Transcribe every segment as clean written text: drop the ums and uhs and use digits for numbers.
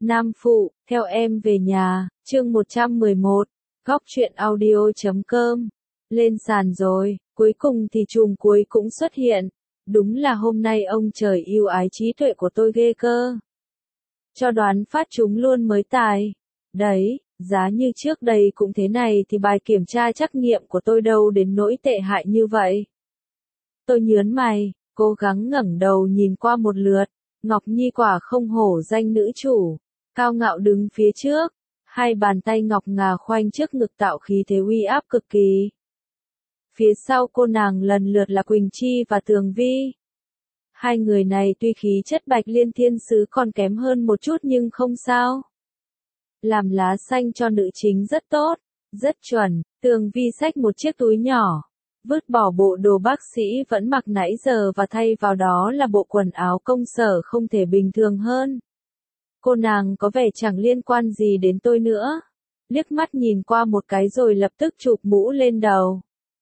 Nam Phụ, theo em về nhà, chương 111, góc truyện audio.com. Lên sàn rồi, cuối cùng thì chùm cuối cũng xuất hiện. Đúng là hôm nay ông trời yêu ái trí tuệ của tôi ghê cơ. Cho đoán phát chúng luôn mới tài. Đấy, giá như trước đây cũng thế này thì bài kiểm tra trắc nghiệm của tôi đâu đến nỗi tệ hại như vậy. Tôi nhớn mày, cố gắng ngẩng đầu nhìn qua một lượt. Ngọc Nhi quả không hổ danh nữ chủ, cao ngạo đứng phía trước, hai bàn tay ngọc ngà khoanh trước ngực tạo khí thế uy áp cực kỳ. Phía sau cô nàng lần lượt là Quỳnh Chi và Tường Vi. Hai người này tuy khí chất Bạch Liên Thiên Sứ còn kém hơn một chút nhưng không sao. Làm lá xanh cho nữ chính rất tốt, rất chuẩn. Tường Vi xách một chiếc túi nhỏ, vứt bỏ bộ đồ bác sĩ vẫn mặc nãy giờ và thay vào đó là bộ quần áo công sở không thể bình thường hơn. Cô nàng có vẻ chẳng liên quan gì đến tôi nữa. Liếc mắt nhìn qua một cái rồi lập tức chụp mũ lên đầu.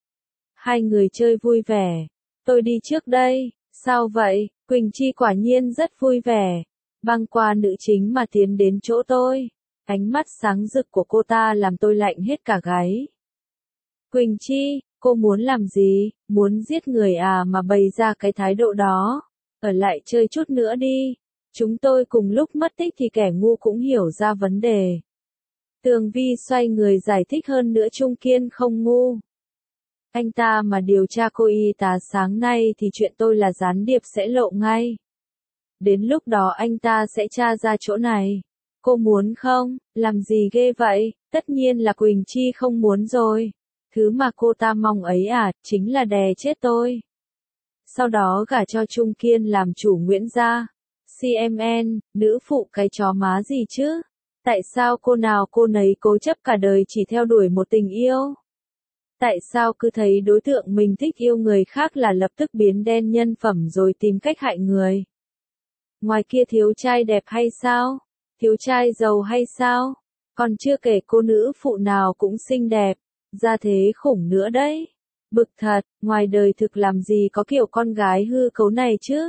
Hai người chơi vui vẻ. Tôi đi trước đây. Sao vậy? Quỳnh Chi quả nhiên rất vui vẻ. Băng qua nữ chính mà tiến đến chỗ tôi. Ánh mắt sáng rực của cô ta làm tôi lạnh hết cả gáy. Quỳnh Chi, cô muốn làm gì? Muốn giết người à mà bày ra cái thái độ đó? Ở lại chơi chút nữa đi. Chúng tôi cùng lúc mất tích thì kẻ ngu cũng hiểu ra vấn đề. Tường Vi xoay người giải thích hơn nữa Trung Kiên không ngu. Anh ta mà điều tra cô y tá sáng nay thì chuyện tôi là gián điệp sẽ lộ ngay. Đến lúc đó anh ta sẽ tra ra chỗ này. Cô muốn không? Làm gì ghê vậy? Tất nhiên là Quỳnh Chi không muốn rồi. Thứ mà cô ta mong ấy à, chính là đè chết tôi. Sau đó gả cho Trung Kiên làm chủ Nguyễn gia. CMN, nữ phụ cái chó má gì chứ? Tại sao cô nào cô nấy cố chấp cả đời chỉ theo đuổi một tình yêu? Tại sao cứ thấy đối tượng mình thích yêu người khác là lập tức biến đen nhân phẩm rồi tìm cách hại người? Ngoài kia thiếu trai đẹp hay sao? Thiếu trai giàu hay sao? Còn chưa kể cô nữ phụ nào cũng xinh đẹp, ra thế khủng nữa đấy. Bực thật, ngoài đời thực làm gì có kiểu con gái hư cấu này chứ?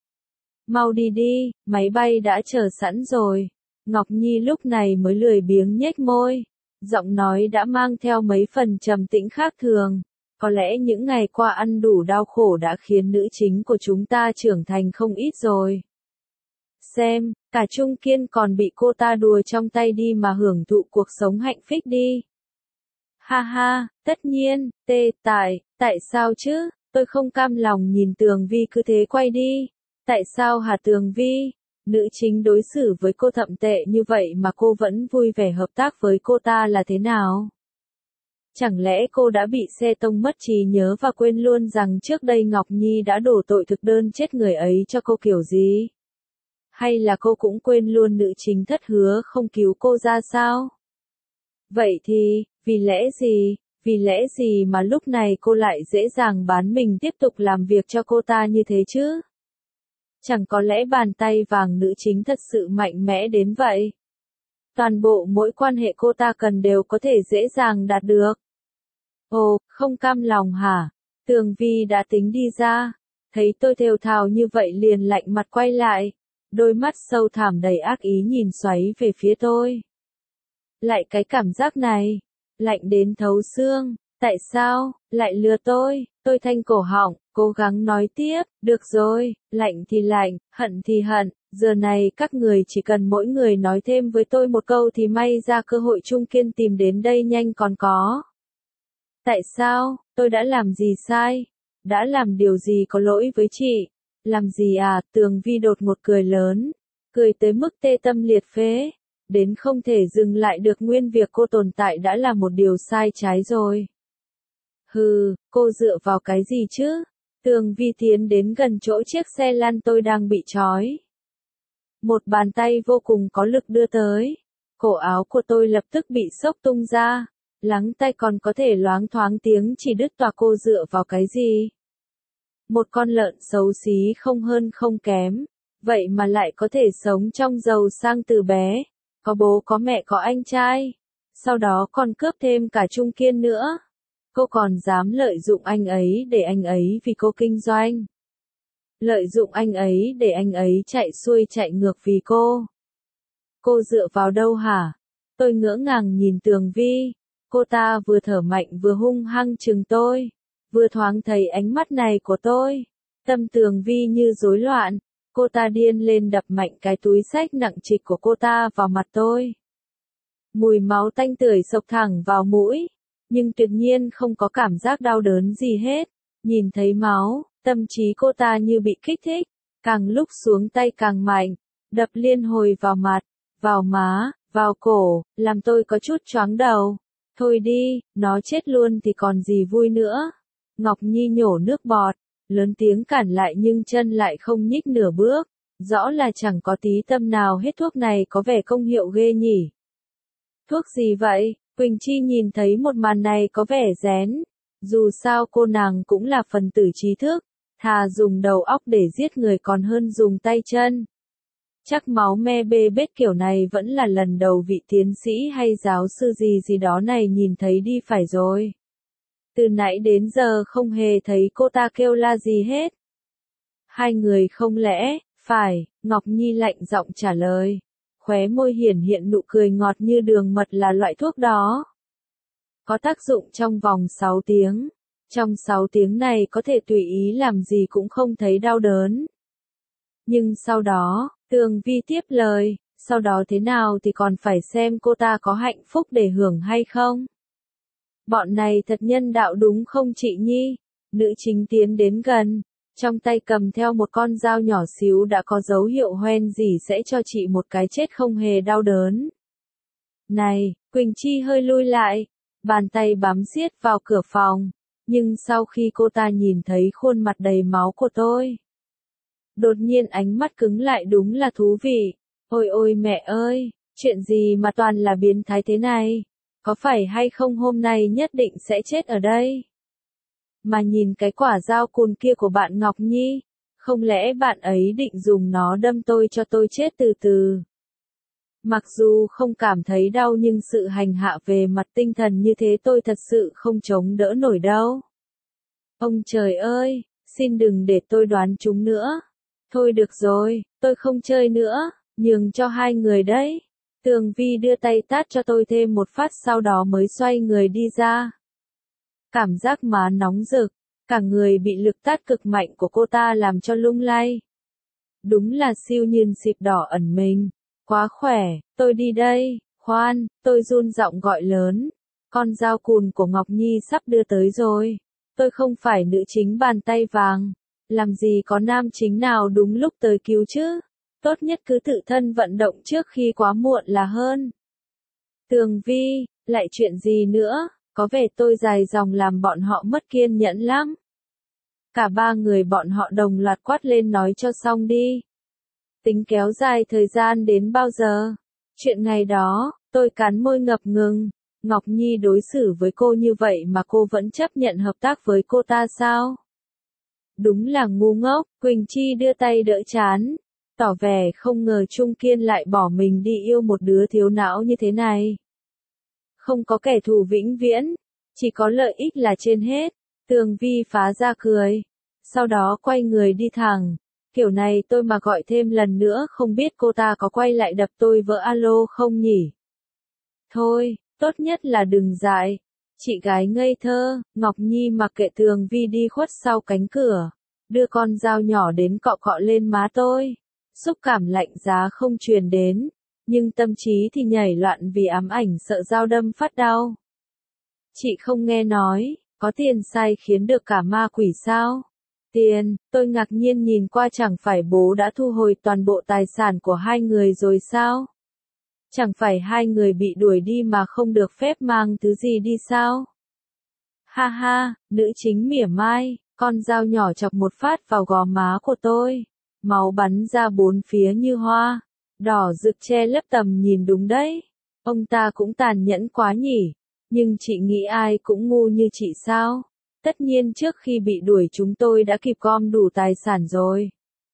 Mau đi đi, máy bay đã chờ sẵn rồi. Ngọc Nhi lúc này mới lười biếng nhếch môi. Giọng nói đã mang theo mấy phần trầm tĩnh khác thường. Có lẽ những ngày qua ăn đủ đau khổ đã khiến nữ chính của chúng ta trưởng thành không ít rồi. Xem, cả Trung Kiên còn bị cô ta đùa trong tay đi mà hưởng thụ cuộc sống hạnh phúc đi. Ha ha, tất nhiên, tại sao chứ? Tôi không cam lòng nhìn Tường Vi cứ thế quay đi. Tại sao hả Tường Vi? Nữ chính đối xử với cô thậm tệ như vậy mà cô vẫn vui vẻ hợp tác với cô ta là thế nào? Chẳng lẽ cô đã bị xe tông mất trí nhớ và quên luôn rằng trước đây Ngọc Nhi đã đổ tội thực đơn chết người ấy cho cô kiểu gì? Hay là cô cũng quên luôn nữ chính thất hứa không cứu cô ra sao? Vậy thì, vì lẽ gì mà lúc này cô lại dễ dàng bán mình tiếp tục làm việc cho cô ta như thế chứ? Chẳng có lẽ bàn tay vàng nữ chính thật sự mạnh mẽ đến vậy? Toàn bộ mỗi quan hệ cô ta cần đều có thể dễ dàng đạt được. Ồ, không cam lòng hả? Tường Vi đã tính đi ra. Thấy tôi thều thào như vậy liền lạnh mặt quay lại. Đôi mắt sâu thẳm đầy ác ý nhìn xoáy về phía tôi. Lại cái cảm giác này. Lạnh đến thấu xương. Tại sao? Lại lừa tôi? Tôi thanh cổ họng, cố gắng nói tiếp. Được rồi, lạnh thì lạnh, hận thì hận. Giờ này các người chỉ cần mỗi người nói thêm với tôi một câu thì may ra cơ hội Trung Kiên tìm đến đây nhanh còn có. Tại sao? Tôi đã làm gì sai? Đã làm điều gì có lỗi với chị? Làm gì à? Tường Vi đột ngột cười lớn. Cười tới mức tê tâm liệt phế. Đến không thể dừng lại được nguyên việc cô tồn tại đã là một điều sai trái rồi. Hừ, cô dựa vào cái gì chứ? Tường Vi tiến đến gần chỗ chiếc xe lăn tôi đang bị trói. Một bàn tay vô cùng có lực đưa tới. Cổ áo của tôi lập tức bị xốc tung ra. Lắng tay còn có thể loáng thoáng tiếng chỉ đứt toạc. Cô dựa vào cái gì? Một con lợn xấu xí không hơn không kém. Vậy mà lại có thể sống trong giàu sang từ bé. Có bố có mẹ có anh trai. Sau đó còn cướp thêm cả Trung Kiên nữa. Cô còn dám lợi dụng anh ấy để anh ấy vì cô kinh doanh. Lợi dụng anh ấy để anh ấy chạy xuôi chạy ngược vì cô. Cô dựa vào đâu hả? Tôi ngỡ ngàng nhìn Tường Vi. Cô ta vừa thở mạnh vừa hung hăng chừng tôi. Vừa thoáng thấy ánh mắt này của tôi. Tâm Tường Vi như rối loạn. Cô ta điên lên đập mạnh cái túi xách nặng trịch của cô ta vào mặt tôi. Mùi máu tanh tưởi xộc thẳng vào mũi. Nhưng tuyệt nhiên không có cảm giác đau đớn gì hết. Nhìn thấy máu, tâm trí cô ta như bị kích thích. Càng lúc xuống tay càng mạnh. Đập liên hồi vào mặt, vào má, vào cổ, làm tôi có chút choáng đầu. Thôi đi, nó chết luôn thì còn gì vui nữa. Ngọc Nhi nhổ nước bọt, lớn tiếng cản lại nhưng chân lại không nhích nửa bước. Rõ là chẳng có tí tâm nào hết. Thuốc này có vẻ công hiệu ghê nhỉ. Thuốc gì vậy? Quỳnh Chi nhìn thấy một màn này có vẻ rén. Dù sao cô nàng cũng là phần tử trí thức. Thà dùng đầu óc để giết người còn hơn dùng tay chân. Chắc máu me bê bết kiểu này vẫn là lần đầu vị tiến sĩ hay giáo sư gì gì đó này nhìn thấy đi phải rồi. Từ nãy đến giờ không hề thấy cô ta kêu la gì hết. Hai người không lẽ, phải, Ngọc Nhi lạnh giọng trả lời. Khóe môi hiển hiện nụ cười ngọt như đường mật là loại thuốc đó. Có tác dụng trong vòng 6 tiếng. Trong 6 tiếng này có thể tùy ý làm gì cũng không thấy đau đớn. Nhưng sau đó, Tường Vi tiếp lời, sau đó thế nào thì còn phải xem cô ta có hạnh phúc để hưởng hay không. Bọn này thật nhân đạo đúng không chị Nhi? Nữ chính tiến đến gần, trong tay cầm theo một con dao nhỏ xíu đã có dấu hiệu hoen dỉ sẽ cho chị một cái chết không hề đau đớn. Này, Quỳnh Chi hơi lui lại, bàn tay bám siết vào cửa phòng, nhưng sau khi cô ta nhìn thấy khuôn mặt đầy máu của tôi, đột nhiên ánh mắt cứng lại đúng là thú vị. Ôi ôi mẹ ơi, chuyện gì mà toàn là biến thái thế này? Có phải hay không hôm nay nhất định sẽ chết ở đây? Mà nhìn cái quả dao cùn kia của bạn Ngọc Nhi, không lẽ bạn ấy định dùng nó đâm tôi cho tôi chết từ từ? Mặc dù không cảm thấy đau nhưng sự hành hạ về mặt tinh thần như thế tôi thật sự không chống đỡ nổi đâu. Ông trời ơi, xin đừng để tôi đoán chúng nữa. Thôi được rồi, tôi không chơi nữa, nhường cho hai người đấy. Tường Vi đưa tay tát cho tôi thêm một phát sau đó mới xoay người đi ra. Cảm giác má nóng rực, cả người bị lực tát cực mạnh của cô ta làm cho lung lay. Đúng là siêu nhiên xịp đỏ ẩn mình. Quá khỏe, tôi đi đây, khoan, tôi run giọng gọi lớn. Con dao cùn của Ngọc Nhi sắp đưa tới rồi. Tôi không phải nữ chính bàn tay vàng. Làm gì có nam chính nào đúng lúc tới cứu chứ? Tốt nhất cứ tự thân vận động trước khi quá muộn là hơn. Tường Vi, lại chuyện gì nữa? Có vẻ tôi dài dòng làm bọn họ mất kiên nhẫn lắm. Cả ba người bọn họ đồng loạt quát lên nói cho xong đi. Tính kéo dài thời gian đến bao giờ? Chuyện ngày đó, tôi cắn môi ngập ngừng. Ngọc Nhi đối xử với cô như vậy mà cô vẫn chấp nhận hợp tác với cô ta sao? Đúng là ngu ngốc. Quỳnh Chi đưa tay đỡ trán, tỏ vẻ không ngờ Trung Kiên lại bỏ mình đi yêu một đứa thiếu não như thế này. Không có kẻ thù vĩnh viễn, chỉ có lợi ích là trên hết. Tường Vi phá ra cười, sau đó quay người đi thẳng. Kiểu này tôi mà gọi thêm lần nữa không biết cô ta có quay lại đập tôi vỡ alo không nhỉ? Thôi, tốt nhất là đừng dại. Chị gái ngây thơ. Ngọc Nhi mặc kệ Tường Vi đi khuất sau cánh cửa, đưa con dao nhỏ đến cọ cọ lên má tôi. Xúc cảm lạnh giá không truyền đến, nhưng tâm trí thì nhảy loạn vì ám ảnh sợ dao đâm phát đau. Chị không nghe nói, có tiền sai khiến được cả ma quỷ sao? Tiền, tôi ngạc nhiên nhìn qua chẳng phải bố đã thu hồi toàn bộ tài sản của hai người rồi sao? Chẳng phải hai người bị đuổi đi mà không được phép mang thứ gì đi sao? Ha ha, nữ chính mỉa mai, con dao nhỏ chọc một phát vào gò má của tôi. Máu bắn ra bốn phía như hoa, đỏ rực che lấp tầm nhìn đúng đấy. Ông ta cũng tàn nhẫn quá nhỉ, nhưng chị nghĩ ai cũng ngu như chị sao? Tất nhiên trước khi bị đuổi chúng tôi đã kịp gom đủ tài sản rồi.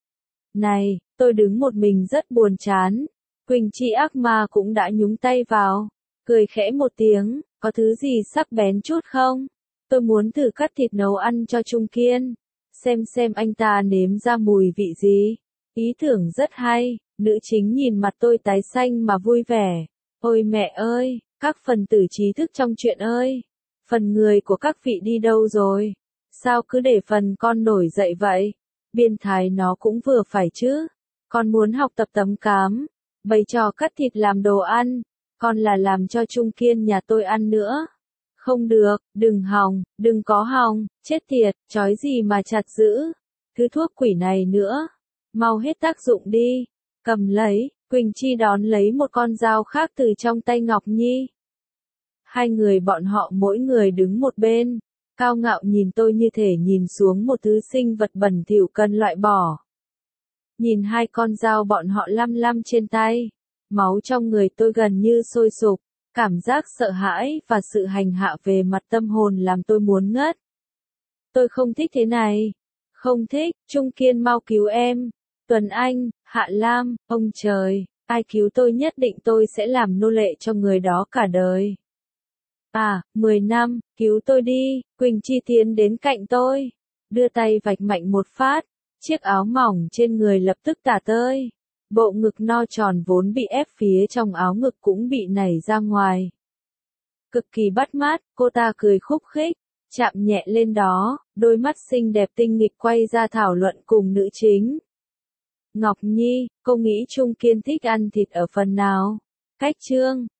Này, tôi đứng một mình rất buồn chán. Quỳnh Chi ác ma cũng đã nhúng tay vào, cười khẽ một tiếng, có thứ gì sắc bén chút không? Tôi muốn thử cắt thịt nấu ăn cho Trung Kiên, xem anh ta nếm ra mùi vị gì. Ý tưởng rất hay, Nữ chính nhìn mặt tôi tái xanh mà vui vẻ. Ôi mẹ ơi, các phần tử trí thức trong chuyện ơi. Phần người của các vị đi đâu rồi? Sao cứ để phần con nổi dậy vậy? Biên thái nó cũng vừa phải chứ. Con muốn học tập tấm cám, bày trò cắt thịt làm đồ ăn. Con là làm cho Trung Kiên nhà tôi ăn nữa. Không được, đừng hòng, đừng có hòng, chết tiệt, chói gì mà chặt giữ. Thứ thuốc quỷ này nữa. Mau hết tác dụng đi. Cầm lấy, Quỳnh Chi đón lấy một con dao khác từ trong tay Ngọc Nhi. Hai người bọn họ mỗi người đứng một bên, cao ngạo nhìn tôi như thể nhìn xuống một thứ sinh vật bẩn thỉu cần loại bỏ. Nhìn hai con dao bọn họ lăm lăm trên tay, máu trong người tôi gần như sôi sục, cảm giác sợ hãi và sự hành hạ về mặt tâm hồn làm tôi muốn ngất. Tôi không thích thế này. Không thích, Trung Kiên mau cứu em. Tuấn Anh, Hạ Lam, ông trời, ai cứu tôi nhất định tôi sẽ làm nô lệ cho người đó cả đời. 10 năm, cứu tôi đi. Quỳnh Chi tiến đến cạnh tôi, đưa tay vạch mạnh một phát, chiếc áo mỏng trên người lập tức tả tơi. Bộ ngực no tròn vốn bị ép phía trong áo ngực cũng bị nảy ra ngoài. Cực kỳ bắt mắt, cô ta cười khúc khích, chạm nhẹ lên đó, đôi mắt xinh đẹp tinh nghịch quay ra thảo luận cùng nữ chính. Ngọc Nhi, cô nghĩ Trung Kiên thích ăn thịt ở phần nào? Cách chương